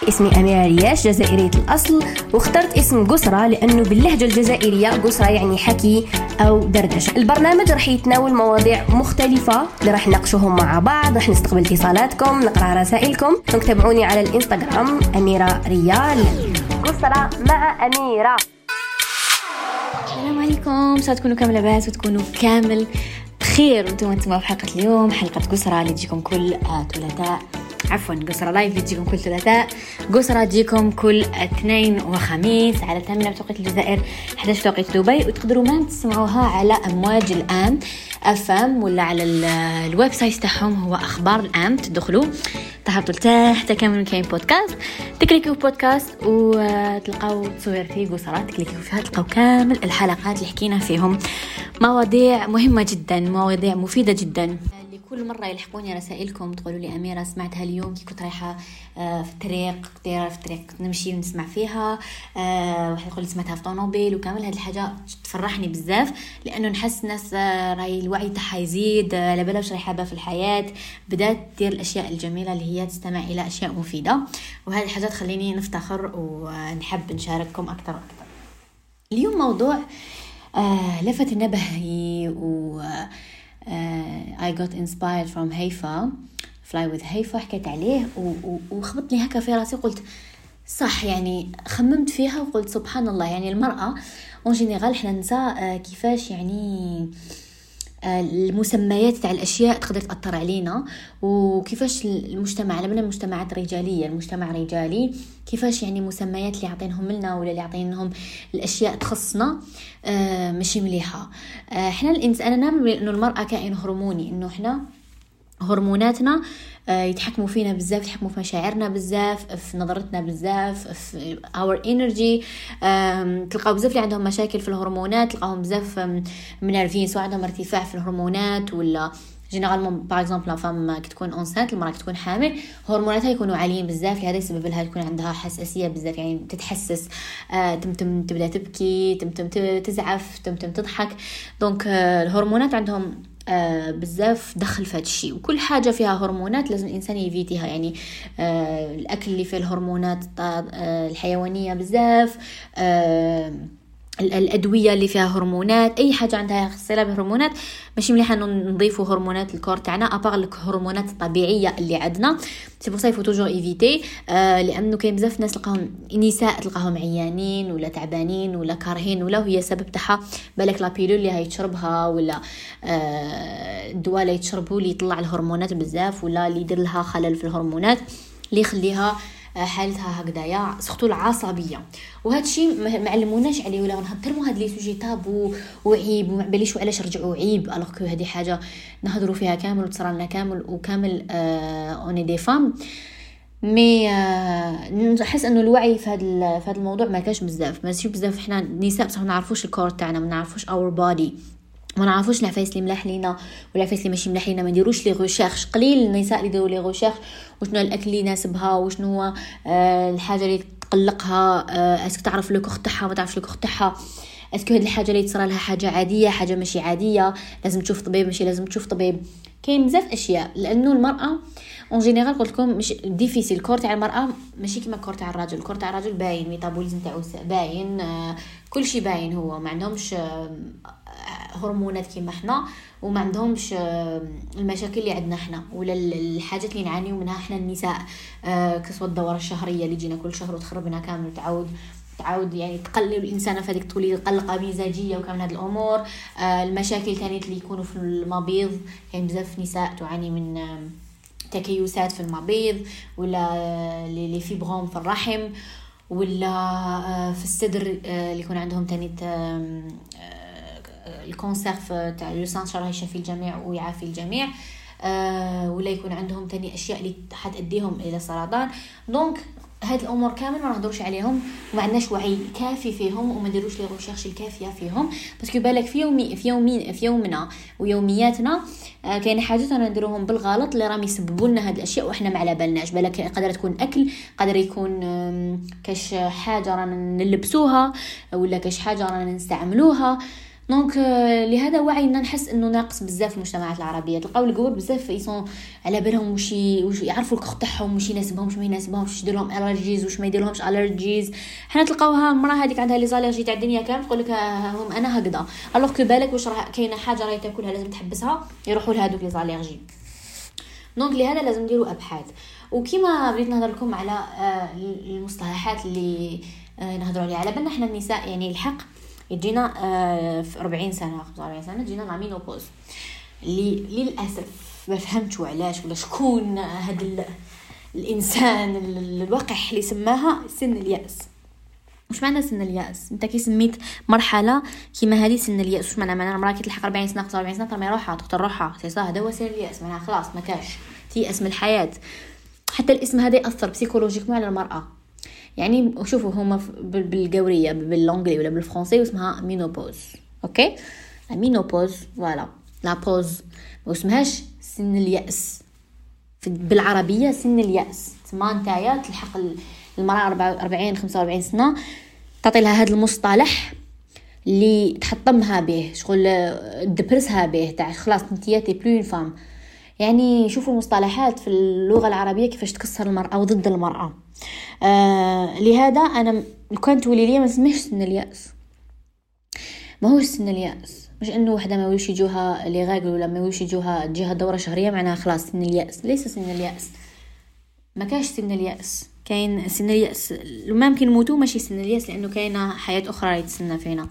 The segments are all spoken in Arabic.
اسمي أميرة رياش، جزائرية الأصل، واخترت اسم قسرة لأنه باللهجة الجزائرية قسرة يعني حكي أو دردشة. البرنامج رح يتناول مواضيع مختلفة اللي رح نناقشوهم مع بعض، رح نستقبل اتصالاتكم، نقرأ رسائلكم. تابعوني على الإنستغرام أميرة ريال. قسرة مع أميرة. السلام عليكم، سواء تكونوا كامل لاباس وتكونوا كامل بخير. وانتم في حلقة اليوم، حلقة قسرة اللي تجيكم كل ثلاثاء، عفوا قسرة لايف اللي تجيكم كل ثلاثاء، قسرة تجيكم كل اثنين وخميس على 8 بتوقيت الجزائر، 11 بتوقيت دبي. وتقدروا ما تسمعوها على أمواج الآن أفهم ولا على الويب سايت تاعهم هو أخبار الآن. تدخلوا تهبطوا لتحت كامل كاين بودكاست، تكليكوا بودكاست وتلقاو تصويرتي قسرة، تكليكوا فيها تلقاو كامل الحلقات اللي حكينا فيهم، مواضيع مهمة جدا، مواضيع مفيدة جدا. كل مرة يلحقوني رسائلكم تقولوا لي أميرة سمعتها اليوم كي كنت رايحة في الطريق، نمشي ونسمع فيها، واحد يقول لي سمعتها في طونوبيل، وكامل هذه الحاجة تفرحني بزاف، لأنه نحس الناس راي الوعي تاعها يزيد، لبلا واش رايحة في الحياة، بدأت تدير الأشياء الجميلة اللي هي تستمع إلى أشياء مفيدة، وهذه الحاجات تخليني نفتخر ونحب نشارككم أكثر وأكثر. اليوم موضوع لفت نبهي I got inspired from هيفا، fly with هيفا، حكيت عليه وخبطني هكا في راسي، قلت صح، يعني خممت فيها وقلت سبحان الله، يعني المرأة en général احنا ننسى كيفاش يعني المسميات تاع الاشياء تقدر تاثر علينا، وكيفاش المجتمع لما المجتمعات رجاليه، المجتمع رجالي، كيفاش يعني مسميات اللي يعطينهم لنا ولا اللي يعطينهم الاشياء تخصنا ماشي مليحه. احنا الانسان، انا نؤمن انه المراه كائن هرموني، انه احنا هرموناتنا يتحكموا فينا بزاف، يتحكموا في مشاعرنا بزاف، في نظرتنا بزاف، في our energy. تلقاو بزاف اللي عندهم مشاكل في الهرمونات، تلقاهم بزاف منرفين، سواء عندهم ارتفاع في الهرمونات ولا جينيرالمون باغ اكزومبل لا فام كي تكون اونسانت، المراه كي تكون حامل هرموناتها يكونوا عاليين بزاف، لهذا يسبب لها تكون عندها حساسيه بزاف، يعني تتحسس، تمتم تبدا تبكي، تمتم تزعف، تمتم تضحك. دونك الهرمونات عندهم بزاف دخل في هذا الشيء، وكل حاجه فيها هرمونات لازم الانسان يفيتيها، يعني الاكل اللي فيه الهرمونات الحيوانيه بزاف، الادويه اللي فيها هرمونات، اي حاجه عندها صله بهرمونات ماشي مليحه انه نضيفوا هرمونات الكور تاعنا ابار الهرمونات الطبيعيه اللي عندنا. سي بور سا يفو توجور ايفيتي، لانه كاين بزاف ناس تلقاهم نساء تلقاهم عيانين ولا تعبانين ولا كارهين، ولا هي سبب تاعها بالك لا بيلول اللي هي تشربها ولا الدواء اللي يتشربوا اللي يطلع الهرمونات بزاف، ولا اللي يدير لها خلل في الهرمونات اللي يخليها حالتها هكذايا سختو العصبيه. وهذا الشيء ما علموناش عليه، ولا نهضروا هاد لي سوجي تابو وعيب وما باليش علاش رجعوا عيب، الوغ كو هذه حاجه نهضروا فيها كامل وتصرى لنا كامل وكامل اوني دي فام. مي نحس انه الوعي في هذا الموضوع ما كاش بزاف، ماشي بزاف. احنا نساء بصح ما نعرفوش الكور تاعنا، ما نعرفوش اور بودي، ما نعرفوش العفايس اللي ملاح لينا والعفايس اللي ماشي ملاح لينا، ما نديروش لي ريشيرش. قليل النساء اللي يديروا لي ريشيرش وشنو الاكل اللي يناسبها، وشنو هو الحاجه اللي تقلقها، اسك تعرف لو كوخ تاعها ما تعرفش لو كوخ تاعها، اسكو هاد الحاجه اللي تصرى لها حاجه عاديه، حاجه ماشي عاديه، لازم تشوف طبيب ماشي لازم تشوف طبيب. كاين بزاف اشياء، لانه المراه اون جينيرال قلت لكم مش ديفيسيل. الكور تاع المراه ماشي كيما الكور تاع الراجل. الكور تاع الراجل باين، ميتابوليزم تاعو باين، كل شيء باين. هو ما عندهمش هرمونات كيما احنا، وما عندهمش المشاكل اللي عندنا احنا ولا الحاجات اللي نعانيو منها احنا النساء، كسوة الدورة الشهرية اللي تجينا كل شهر وتخربنا كامل، تعاود يعني تقلل الانسانه في هذيك تولي قلقه مزاجيه وكامل هذه الامور. المشاكل ثانيه اللي يكونوا في المبيض، كاين بزاف نساء تعاني من تكيسات في المبيض، ولا لي فيبروم في الرحم، ولا في الصدر اللي يكون عندهم ثاني الكونسير تاع لوسان، شرح يشفي الجميع ويعافي الجميع، ولا يكون عندهم ثاني اشياء اللي حتأديهم الى سرطان. دونك هاد الامور كامل ما نهضروش عليهم، وما عندناش وعي كافي فيهم، وما نديروش لي ريشيرش الكافيه فيهم، باسكو بالك في يومنا ويومياتنا كاين حاجات انا نديروهم بالغلط اللي راهم يسببوا لنا هاد الاشياء واحنا ما على بالناش. بالك قادر تكون اكل، قادر يكون كاش حاجه رانا نلبسوها، ولا كاش حاجه رانا نستعملوها. دونك لهذا وعينا نحس انه ناقص بزاف في المجتمعات العربيه. تلقاو القوار بزاف يصون على بالهم واش يعرفوا الكخ تاعهم، واش يناسبهم واش ما يناسبهمش، واش يدير لهم الرجيز واش ما يديرلهمش الرجيز. حنا تلقاوها المراه هذيك عندها لي زالرجي تاع الدنيا كامل تقول لك هم انا هكذا، الوغ كو بالك واش راه كاينه حاجه راهي تاكلها لازم تحبسها يروحوا لهذوك لي زالرجي. دونك لهذا لازم نديروا ابحاث. وكيما بديت نهضر لكم على المصطلحات اللي نهضروا عليها، على بالنا احنا النساء يعني الحق يجينا في 40 سنه 45 سنه تجينا لا مينوبوز، اللي للاسف ما فهمتش علاش ولا شكون هذا الانسان الوقح اللي سماها سن الياس. واش معنى سن الياس؟ انت كي سميت مرحله كيما هذه سن الياس، واش معنى المراه كي تلحق 40 سنه 45 سنه ترمي روحها تقتل روحها، سي صح هذا هو سن الياس، معناها خلاص ما كاش تيأس من الحياه. حتى الاسم هذا ياثر بسيكولوجيكمون على المراه. يعني شوفوا هما بالقوريه باللونجلي ولا بالفرنسي اسمها مينوبوز. اوكي لا مينوبوز فوالا لا بوز، ما اسمهاش سن الياس بالعربيه. سن الياس تما نتايا تلحق المراه 40 45 سنه تعطي لها هذا المصطلح اللي تحطمها به، شغل دبرسها به تاع خلاص انتيا تي بلو فام. يعني شوفوا المصطلحات في اللغه العربيه كيفاش تكسر المراه وضد المراه. لهذا انا لو كان تولي لي ما اسمهش سن الياس، ما هوش سن الياس. مش انه وحده ما ويش يجوها لي غاغل ولا ما ويش يجوها تجيها دوره شهريه معناها خلاص سن الياس. ليس سن الياس، ما كاش سن الياس. كاين سن الياس ما يمكن نموتوا ماشي سن الياس، لانه كاينه حياه اخرى يتسنى فينا.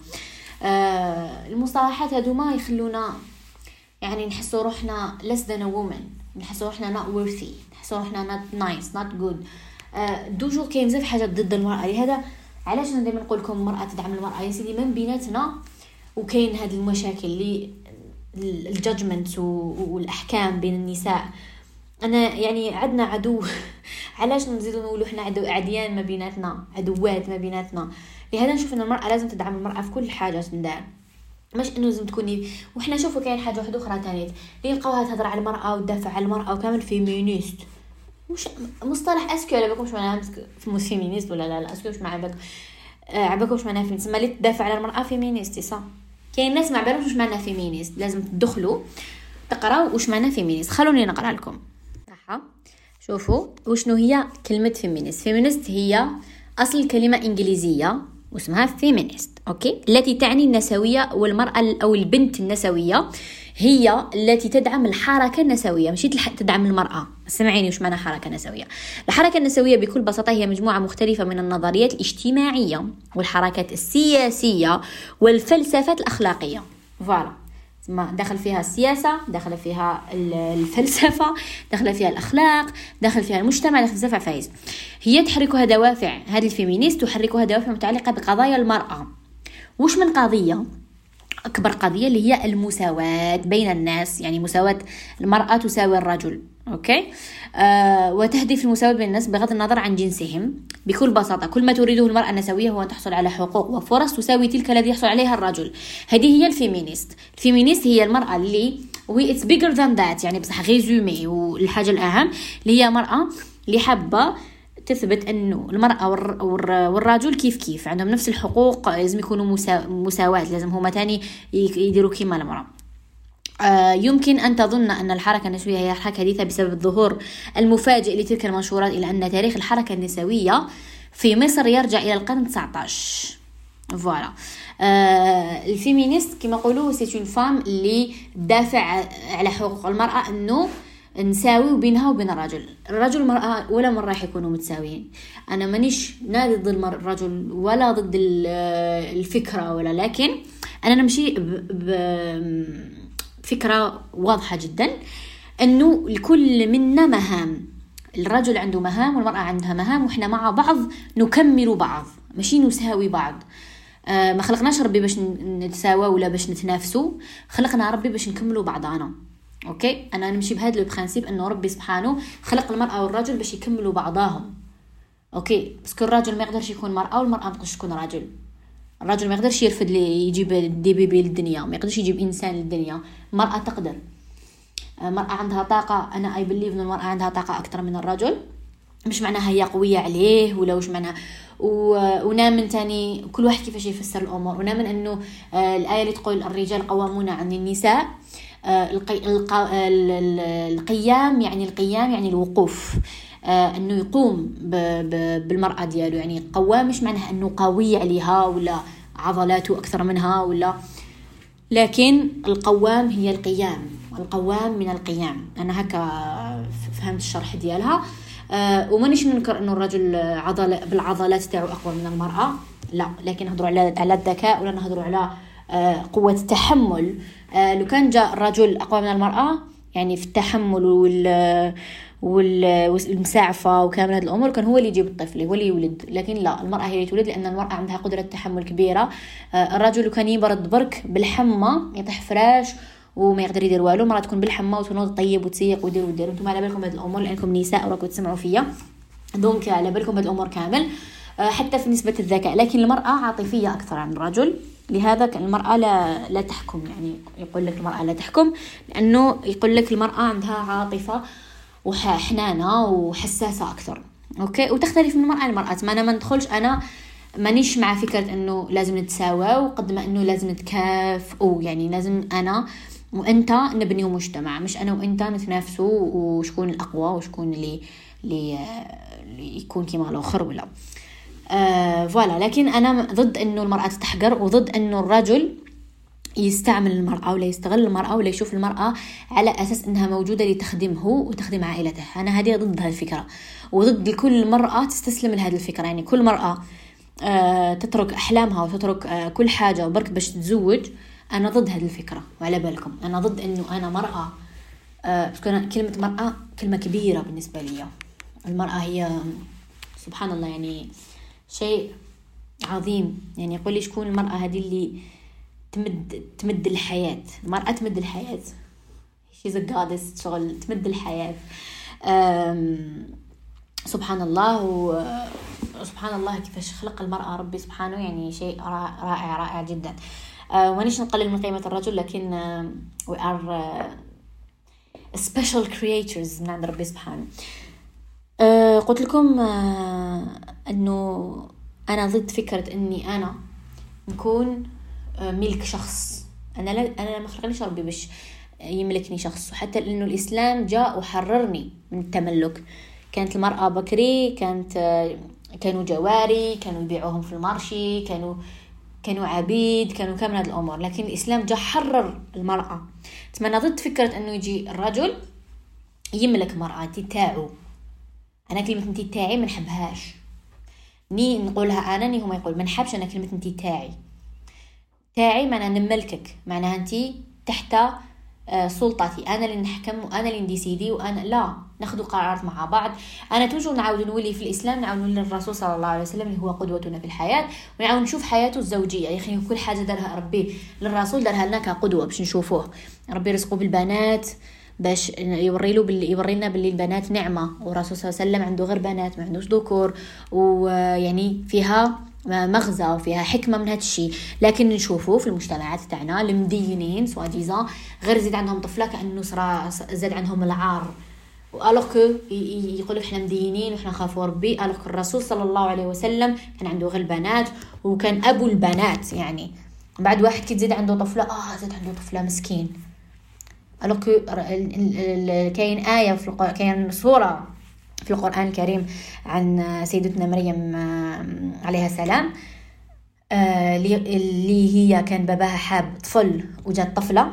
المصطلحات هذوما يخلونا يعني نحسوا روحنا less than a woman، نحسوا روحنا not worthy، نحسوا روحنا not nice not good. دوجور كاين بزاف حاجات ضد المرأة. لهذا علاش انا دائما نقول لكم المرأة تدعم المرأة يا سيدي من بيناتنا. وكاين هذه المشاكل اللي الجادجمنت والاحكام بين النساء. انا يعني عندنا عدو علاش نزيدوا نقولوا احنا عديان ما بيناتنا، عدوات ما بيناتنا. لهذا نشوف ان المرأة لازم تدعم المرأة في كل حاجة تندار، مش انه لازم تكوني. وحنا شوفوا كاين حاجه واحده اخرى ثانيه اللي نلقاوها تهضر على المراه وتدافع على المراه وكامل فيمينيست. مش مصطلح اسكو على بالكم معناها فيمينيست ولا لا اسكو مش معناها عباكم مش معناها فيمينيست. ما اللي تدافع على المراه فيمينيست صح. كاين ناس ما عبالهمش مش معناها فيمينيست، لازم تدخلوا تقراوا واش معناها فيمينيست. خلوني نقرا لكم صح. شوفوا وشنو هي كلمه فيمينيست. فيمينيست هي اصل كلمه انجليزيه واسمها فيمينيست اوكي، التي تعني النسويه والمراه او البنت النسويه هي التي تدعم الحركه النسويه، ماشي تدعم المراه. سمعيني وش معنى حركه نسويه. الحركه النسويه بكل بساطه هي مجموعه مختلفه من النظريات الاجتماعيه والحركات السياسيه والفلسفات الاخلاقيه. فوالا ما دخل فيها السياسه، دخل فيها الفلسفه، دخل فيها الاخلاق، دخل فيها المجتمع، دخل فيها فايز. هي تحركها دوافع، هذه الفيمينيست تحركها دوافع متعلقه بقضايا المراه. وش من قضيه؟ اكبر قضيه اللي هي المساواه بين الناس، يعني مساواه المراه تساوي الرجل اوكي. وتهدف المساواه بين الناس بغض النظر عن جنسهم. بكل بساطه كل ما تريده المراه النسويه هو ان تحصل على حقوق وفرص تساوي تلك الذي يحصل عليها الرجل. هذه هي الفيمينيست. الفيمينيست هي المراه اللي it's bigger than that، يعني بصح ريزومي. والحاجه الاهم اللي هي مراه اللي حابه تثبت انه المراه والرجل كيف كيف عندهم نفس الحقوق، لازم يكونوا مساواة، لازم هما تاني يديروا كيما المراه. يمكن أن تظن أن الحركة النسوية هي حركة حديثة بسبب الظهور المفاجئ لتلك المنشورات، إلى أن تاريخ الحركة النسوية في مصر يرجع إلى القرن 19. فوالا الفيمينيست كما يقولوا سي اون فام اللي دافع على حقوق المرأة، أنه نساوي بينها وبين الرجل والمرأة ولا مرة راح يكونوا متساويين. أنا مانيش نادي ضد الرجل ولا ضد الفكرة ولا، لكن أنا نمشي فكرة واضحة جدا أنه لكل منا مهام. الرجل عنده مهام والمرأة عندها مهام، وإحنا مع بعض نكمل بعض ماشي نساوي بعض. ما خلقناش ربي باش نتساوى ولا باش نتنافسوا، خلقنا ربي باش نكملوا بعضنا اوكي. انا نمشي بهذا البرانسيب انه ربي سبحانه خلق المرأة والرجل باش يكملوا بعضهم اوكي. بس الراجل ما يقدرش يكون مرأة والمرأة ما تقدرش تكون رجل. الرجل ما يقدرش يرفض لي يجيب دي بيبي للدنيا، ما يقدرش يجيب انسان للدنيا. المرأة تقدر، المرأة عندها طاقة. انا اي بليف ان المرأة عندها طاقة اكثر من الرجل، مش معناها هي قوية عليه ولا وش معناها. ونامن تاني كل واحد كيفاش يفسر الأمور. ونامن أنه الآية اللي تقول الرجال قوامون عن النساء، القيام يعني الوقوف، أنه يقوم بالمرأة ديالو. يعني قوام مش معناها أنه قوي عليها ولا عضلاته أكثر منها ولا، لكن القوام هي القيام، القوام من القيام. أنا هكا فهمت الشرح ديالها. ومانيش ننكر انه الرجل بالعضلات تاعو اقوى من المراه، لا، لكن نهضروا على الذكاء ولا نهضروا على قوه التحمل. لو كان جاء الرجل اقوى من المراه يعني في التحمل والمساعفه وكامل هذه الامور، كان هو اللي يجيب الطفل، هو اللي يولد. لكن لا، المراه هي اللي تولد، لان المراه عندها قدره تحمل كبيره. الرجل كان يبرد برك بالحمى يطيح فراش وما يقدر يدير والو، المراه تكون بالحمى وتنوض طيب وتسيق ودير انتم على بالكم هذه الامور لانكم نساء وراكم تسمعوا فيا، دونك على بالكم هذه الامور كامل. حتى في نسبه الذكاء، لكن المراه عاطفيه اكثر عن الرجل، لهذا المراه لا تحكم. يعني يقول لك المراه لا تحكم لانه يقول لك المراه عندها عاطفه وحنانه وحساسه اكثر. اوكي، وتختلف من المراه للمراه. ما انا ما ندخلش، انا مانيش مع فكره انه لازم نتساوى وقد ما انه لازم نتكافئوا. يعني لازم انا وانت نبنيو مجتمع، مش انا وانت نتنافسوا وشكون الاقوى وشكون اللي يكون كيما الاخر ولا فوالا. لكن انا ضد انه المراه تتحقر، وضد انه الرجل يستعمل المراه ولا يستغل المراه ولا يشوف المراه على اساس انها موجوده لتخدمه وتخدم عائلته. انا هذه ضد هذه الفكره، وضد كل مراه تستسلم لهذه الفكره. يعني كل مراه تترك احلامها وتترك كل حاجه وبرك باش تتزوج. أنا ضد هذه الفكرة، وعلى بالكم أنا ضد إنه أنا مرأة. كلمة مرأة كلمة كبيرة بالنسبة لي. المرأة هي سبحان الله يعني شيء عظيم. يعني يقول لي شكون المرأة هذه اللي تمد الحياة. المرأة تمد الحياة، she's a goddess، شغل تمد الحياة. سبحان الله. وسبحان الله كيفاش خلق المرأة ربي سبحانه، يعني شيء رائع رائع جدا. ونيش نقلل من قيمة الرجل، لكن we are special creatures من عند ربي سبحانه. قلت لكم أنه أنا ضد فكرة أني أنا نكون ملك شخص. أنا ما خلقنيش ربي باش يملكني شخص، وحتى لأنه الإسلام جاء وحررني من التملك. كانت المرأة بكري، كانوا جواري، كانوا يبيعوهم في المارشي، كانوا عبيد، كانوا كامل هذه الأمور. لكن الإسلام جاء حرر المرأة. أنا ضد فكرة أنه يجي الرجل يملك المرأة. انتي تاعو. أنا كلمة انتي تاعي ما نحبهاش، ني نقولها أنا، ني هما يقول ما نحبش أنا كلمة انتي تاعي معناها نملكك، معناها انتي تحت سلطتي، أنا اللي نحكم وأنا اللي نديسيدي، وأنا لا ناخذ قرارات مع بعض. أنا توجو نعاود نولي في الإسلام، نعاود نولي للرسول صلى الله عليه وسلم اللي هو قدوتنا في الحياة، ونعاود نشوف حياته الزوجية. يا أخي كل حاجة دارها ربي للرسول دارها لنا كقدوة باش نشوفوه. ربي رزقه بالبنات باش يورينا باللي البنات نعمة، والرسول صلى الله عليه وسلم عنده غير بنات، ما عندوش ذكور، ويعني فيها مغزى وفيها حكمة من هذا الشيء. لكن نشوفه في المجتمعات تاعنا المدينين سواديزا غير زيد عندهم طفلة كأنه زاد عندهم العار، وقالوك يقولوا احنا مدينين وإحنا خافوا ربي. قالوك الرسول صلى الله عليه وسلم كان عنده غير بنات وكان أبو البنات. يعني بعد واحد كي تزيد عنده طفلة زاد عنده طفلة مسكين. قالوك كاين آية كاين سورة في القرآن الكريم عن سيدتنا مريم عليها السلام، اللي هي كان باباها حاب طفل وجات طفلة،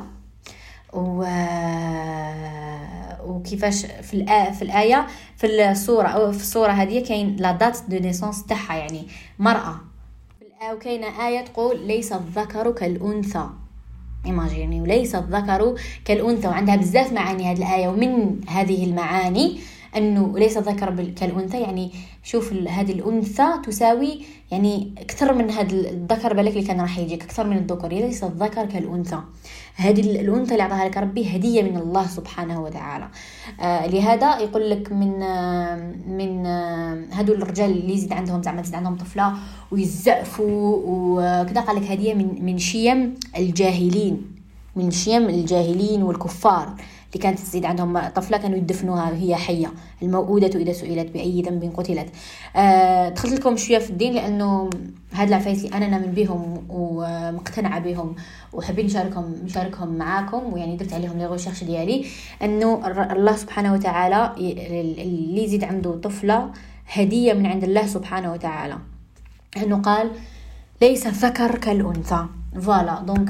وكيفاش في الآية في الصورة هذه كاين لا دات دو نيسانس تاعها، يعني مرأة. وكاين آية تقول ليس الذكر كالأنثى، إيماجيني، وليس الذكر كالأنثى. وعندها بزاف معاني هذه الآية، ومن هذه المعاني أنه ليس الذكر كالأنثى، يعني شوف هذه الأنثى تساوي يعني أكثر من هذا الذكر بالك اللي كان راح يجيك أكثر من الذكر. ليس الذكر كالأنثى، هذه الأنثى اللي أعطاها لك ربي هدية من الله سبحانه وتعالى. لهذا يقول لك من هذول الرجال اللي يزيد عندهم زعما تزيد عندهم طفلة ويزعفوا وكذا، قال لك هدية من شيم الجاهلين، من شيم الجاهلين والكفار. اللي كانت تزيد عندهم طفلة كانوا يدفنوها هي حية. الموءودة إذا سئلت بأي ذنب قتلت. دخلت لكم شوية في الدين لأنه هاد العفايس اللي أنا نؤمن بهم ومقتنعة بهم وحابين نشاركهم معاكم، ويعني درت عليهم لي ريشيرش ديالي أنه الله سبحانه وتعالى اللي يزيد عنده طفلة هدية من عند الله سبحانه وتعالى، أنه قال ليس ذكر كالأنثى. فوالا دونك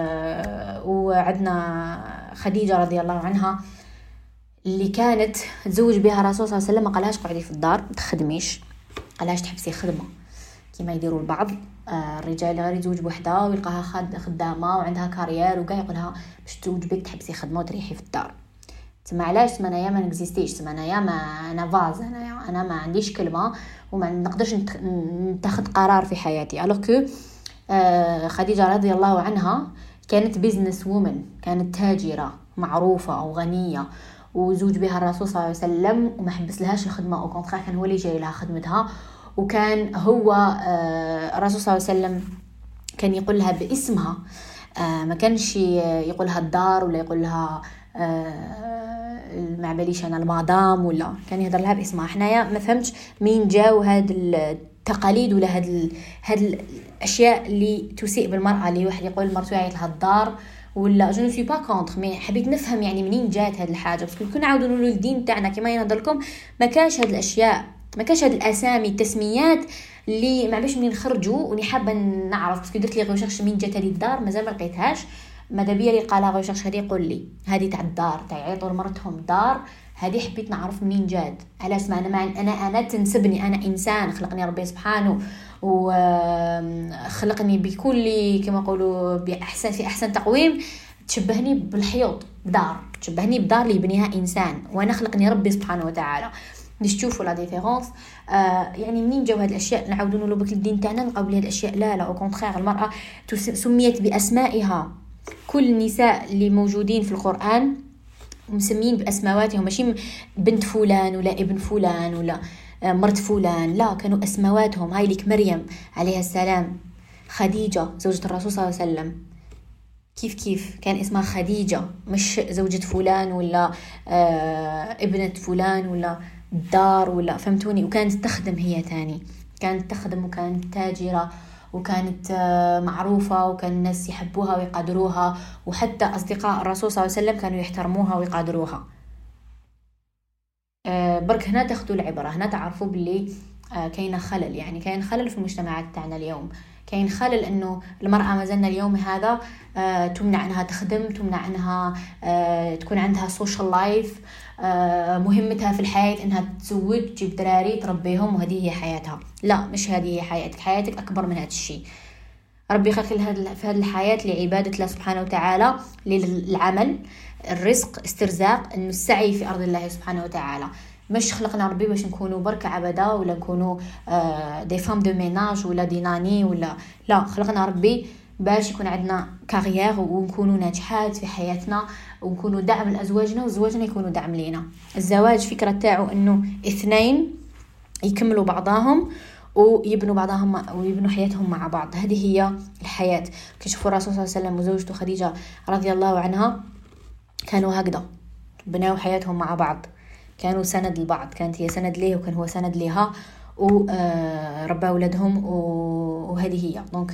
وعدنا خديجة رضي الله عنها اللي كانت تزوج بها الرسول صلى الله عليه وسلم، ما قالهاش قعدي في الدار تخدميش، قالهاش تحبسي خدمة كما يديروا البعض الرجال غير يتزوج بوحده ويلقاها خدامة وعندها كارير وكاع يقولها باش تزوج بك تحبسي خدمة وتريحي في الدار. تسمى علاش؟ تسمى انايا ما نكزيستيش، تسمى انايا ما انا فاز، انا ما عنديش كلمة وما نقدرش نتخذ قرار في حياتي. الوغ كو خديجة رضي الله عنها كانت بيزنس وومن، كانت تاجرة معروفة أو غنية، وزوج بها الرسول صلى الله عليه وسلم وما حبس لهاش الخدمة، أو كونترا كان هو اللي جاي لها خدمتها. وكان هو الرسول صلى الله عليه وسلم كان يقول لها باسمها، ما كانش يقول لها الدار ولا يقول لها ما باليش أنا المدام، ولا كان يهضر لها باسمها. حنايا ما فهمتش مين جاو هاد التقاليد ولا هاد الاشياء اللي تسيء بالمراه، اللي واحد يقول لمرته يعيط لها الدار ولا جو نو سوي با كونتر، مي حبيت نفهم يعني منين جات هاد الحاجه، باسكو كنا نعاودوا نقولوا الدين تاعنا كما ينظر لكم ما كاش هاد الاشياء، ما كاش هاد الاسامي التسميات اللي ما باش منين نخرجوا. وني حابه نعرف باسكو درت لي ريشيرش منين جات هذه الدار، مازال ما لقيتهاش. ماذا بيا اللي قالها ريشيرش هذه يقول لي هذه تاع الدار تاع يعيطوا لمرتهم دار، هذه حبيت نعرف منين جات. على اسمع انا تنسبني، انا انسان خلقني ربي سبحانه وخلقني بكل كما يقولوا باحسن في احسن تقويم، تشبهني بالحيوط بدار، تشبهني بدار اللي يبنيها انسان، وانا خلقني ربي سبحانه وتعالى. نشوفوا لا ديفيرونس. يعني منين جاو هاد الاشياء نعاودوا نقولوا بك الدين تاعنا نلقاو بلي هاد الاشياء لا او كونترير. المراه سميت باسمائها، كل النساء اللي موجودين في القرآن مسمين بأسماواتهم، ماشي بنت فلان ولا ابن فلان ولا مرت فلان، لا كانوا أسماواتهم. هاي لك مريم عليها السلام، خديجة زوجة الرسول صلى الله عليه وسلم كيف كان اسمها خديجة، مش زوجة فلان ولا ابنة فلان ولا دار ولا فهمتوني. وكانت تخدم هي تاني، كانت تخدم وكانت تاجرة وكانت معروفة، وكان الناس يحبوها ويقدروها، وحتى أصدقاء الرسول صلى الله عليه وسلم كانوا يحترموها ويقدروها. برك هنا تاخدوا العبرة، هنا تعرفوا باللي كاين خلل، يعني كاين خلل في المجتمعات تاعنا اليوم، كاين خلل انه المرأة ما زلنا اليوم هذا تمنع انها تخدم، تمنع انها تكون عندها سوشيال لايف، مهمتها في الحياة انها تزوج تجيب دراري تربيهم وهذه هي حياتها. لا، مش هذه هي حياتك، حياتك اكبر من هذا الشيء. ربي خلق في هذه الحياة لعبادة الله سبحانه وتعالى، للعمل، الرزق، استرزاق، انه السعي في ارض الله سبحانه وتعالى. مش خلقنا ربي باش نكونوا بركة عبدا ولا نكونوا دي فام دو ميناج ولا دي ناني ولا لا، خلقنا ربي باش يكون عندنا كارير ونكونوا ناجحات في حياتنا ونكونوا دعم لأزواجنا وزواجنا يكونوا دعم لينا. الزواج فكرة تاعو انه اثنين يكملوا بعضهم ويبنوا بعضهم ويبنوا حياتهم مع بعض، هذه هي الحياة. كشوفوا الرسول صلى الله عليه وسلم وزوجته خديجة رضي الله عنها كانوا هكذا، بنوا حياتهم مع بعض، كانوا سند لبعض، كانت هي سند ليه وكان هو سند لها، وربى أولادهم، وهذه هي دونك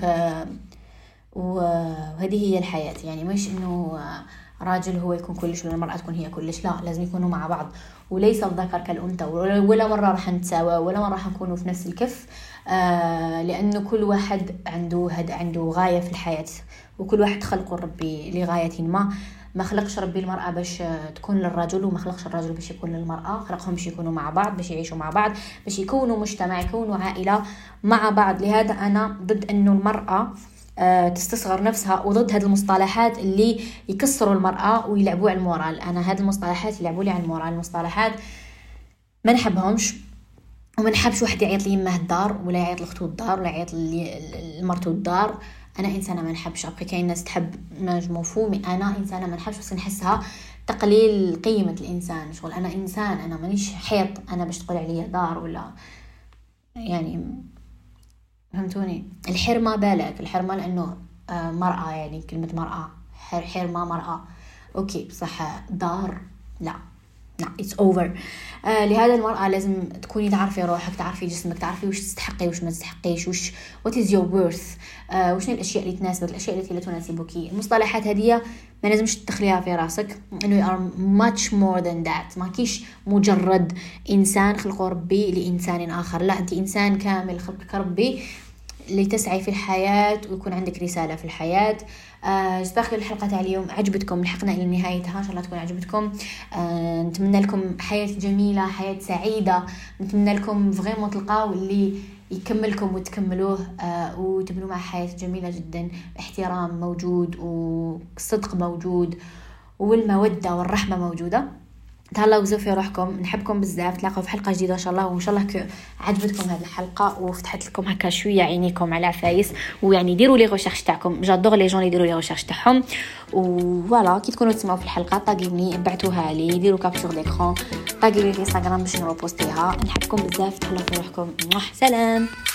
وهذه هي الحياة. يعني مش إنه راجل هو يكون كلش ولا المرأة تكون هي كلش، لا، لازم يكونوا مع بعض، وليس الذكر كالأنثى، ولا مرة راح نتساوى ولا مرة راح نكونوا في نفس الكف، لأنه كل واحد عنده غاية في الحياة، وكل واحد خلقه ربي لغاية ما خلقش ربي المرأة باش تكون للرجل، وما خلقش الرجل باش يكون للمرأة، خلقهم باش يكونوا مع بعض، باش يعيشوا مع بعض، باش يكونوا مجتمع، يكونوا عائلة مع بعض. لهذا أنا ضد أنه المرأة تستصغر نفسها، وضد هذه المصطلحات اللي يكسروا المرأة ويلعبوا على المورال. أنا هذه المصطلحات يلعبوا لي على المورال، المصطلحات ما نحبهمش، وما نحبش واحد يعيط لي يمه الدار ولا يعيط لأخته الدار ولا يعيط لمرته الدار. انا انسانه ما نحبش، ابقى كاين ناس تحب مفهومي، انا انسانه ما نحبش، بس نحسها تقليل قيمه الانسان. شغل انا انسان، انا مانيش حيط انا باش تقول عليا دار ولا يعني فهمتوني. الحرمه بالك، الحرمه لانه مرأة، يعني كلمه مرأة حرمه، مرأة اوكي بصح دار لا it's over. لهذا المرأة لازم تكوني تعرفي روحك، تعرفي جسمك، تعرفي وش تستحقي وش ما تستحقيش، what is your worth، وش الأشياء اللي تناسبك، الأشياء التي لا تناسبك. المصطلحات هذه ما لازمش تدخليها في راسك، إنه you are much more than that. ما كيش مجرد إنسان خلقه ربي لإنسان آخر، لا، أنت إنسان كامل خلقك ربي لتسعي في الحياة ويكون عندك رسالة في الحياة. استخدموا الحلقة تاع اليوم، عجبتكم، لحقنا إلى نهايتها، إن شاء الله تكون عجبتكم. نتمنى لكم حياة جميلة، حياة سعيدة، نتمنى لكم فريمون تلقاو اللي يكملكم وتكملوه، وتبنوا مع حياة جميلة جدا، احترام موجود والصدق موجود والمودة والرحمة موجودة. تهلاو بزاف في روحكم، نحبكم بزاف، تلاقوا في حلقه جديده ان شاء الله. وان شاء الله عجبتكم هذه الحلقه وفتحت لكم هكا شويه عينيكم على عفايس، ويعني ديروا لي ريشيرش تاعكم، جادور لي جون يديروا لي ريشيرش تاعهم. وفوالا كي تكونوا تسمعوا في الحلقه طاقيني، ابعتوها لي، ديروا كابتشر ليكرون، طاقيني في انستغرام باش نروبوستيها. نحبكم بزاف، تهلاو في روحكم، سلام.